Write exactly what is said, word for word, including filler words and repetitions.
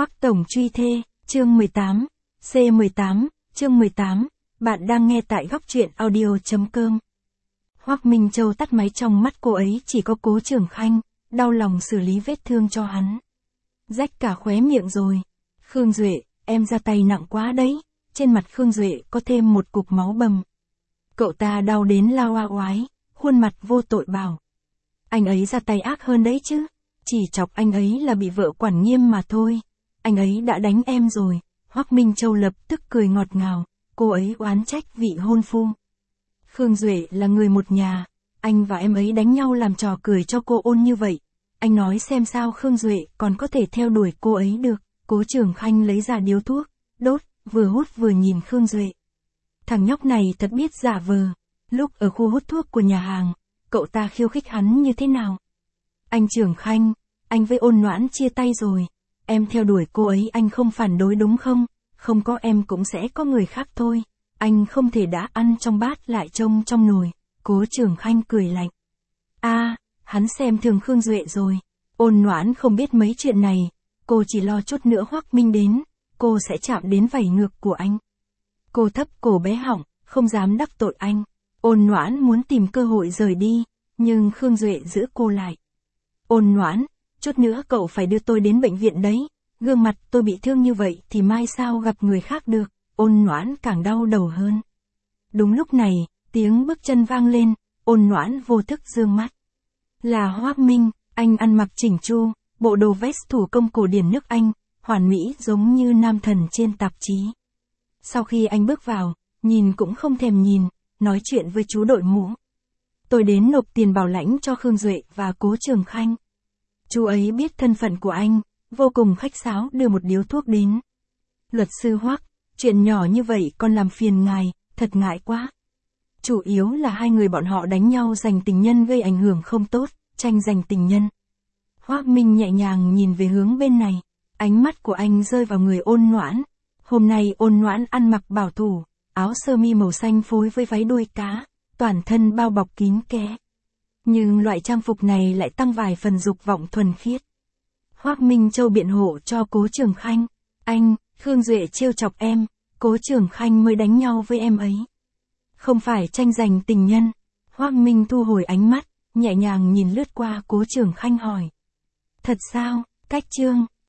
Hoắc Tổng truy thê, chương mười tám, C mười tám, chương mười tám, bạn đang nghe tại góc truyện audio chấm com. Hoắc Minh Châu tắt máy, trong mắt cô ấy chỉ có Cố Trường Khanh, đau lòng xử lý vết thương cho hắn. Rách cả khóe miệng rồi. Khương Duệ, em ra tay nặng quá đấy. Trên mặt Khương Duệ có thêm một cục máu bầm. Cậu ta đau đến lao oa oái, khuôn mặt vô tội bảo. Anh ấy ra tay ác hơn đấy chứ. Chỉ chọc anh ấy là bị vợ quản nghiêm mà thôi. Anh ấy đã đánh em rồi. Hoắc Minh Châu lập tức cười ngọt ngào. Cô ấy oán trách vị hôn phu. Khương Duệ là người một nhà. Anh và em ấy đánh nhau làm trò cười cho cô ôn như vậy. Anh nói xem sao Khương Duệ còn có thể theo đuổi cô ấy được. Cố Trường Khanh lấy ra điếu thuốc, đốt, vừa hút vừa nhìn Khương Duệ. Thằng nhóc này thật biết giả vờ. Lúc ở khu hút thuốc của nhà hàng, cậu ta khiêu khích hắn như thế nào? Anh Trường Khanh, anh với Ôn Noãn chia tay rồi. Em theo đuổi cô ấy, anh không phản đối đúng không? Không có em cũng sẽ có người khác thôi. Anh không thể đã ăn trong bát lại trông trong nồi. Cố Trường Khanh cười lạnh. A, à, hắn xem thường Khương Duệ rồi. Ôn Noãn không biết mấy chuyện này. Cô chỉ lo chút nữa Hoắc Minh đến, cô sẽ chạm đến vảy ngược của anh. Cô thấp cổ bé họng, không dám đắc tội anh. Ôn Noãn muốn tìm cơ hội rời đi, nhưng Khương Duệ giữ cô lại. Ôn Noãn, chút nữa cậu phải đưa tôi đến bệnh viện đấy. Gương mặt tôi bị thương như vậy thì mai sao gặp người khác được. Ôn Noãn càng đau đầu hơn. Đúng lúc này, tiếng bước chân vang lên, Ôn Noãn vô thức dương mắt. Là Hoắc Minh, anh ăn mặc chỉnh chu, bộ đồ vest thủ công cổ điển nước Anh, hoàn mỹ giống như nam thần trên tạp chí. Sau khi anh bước vào, nhìn cũng không thèm nhìn, nói chuyện với chú đội mũ. Tôi đến nộp tiền bảo lãnh cho Khương Duệ và Cố Trường Khanh. Chú ấy biết thân phận của anh, vô cùng khách sáo đưa một điếu thuốc đến. Luật sư Hoắc, chuyện nhỏ như vậy còn làm phiền ngài, thật ngại quá. Chủ yếu là hai người bọn họ đánh nhau giành tình nhân gây ảnh hưởng không tốt, tranh giành tình nhân. Hoắc Minh nhẹ nhàng nhìn về hướng bên này, ánh mắt của anh rơi vào người Ôn Noãn. Hôm nay Ôn Noãn ăn mặc bảo thủ, áo sơ mi màu xanh phối với váy đuôi cá, toàn thân bao bọc kín kẽ. Nhưng loại trang phục này lại tăng vài phần dục vọng thuần khiết. Hoắc Minh Châu biện hộ cho Cố Trường Khanh. Anh, Khương Duệ trêu chọc em, Cố Trường Khanh mới đánh nhau với em ấy. Không phải tranh giành tình nhân. Hoắc Minh thu hồi ánh mắt, nhẹ nhàng nhìn lướt qua Cố Trường Khanh hỏi. Thật sao, cách chương.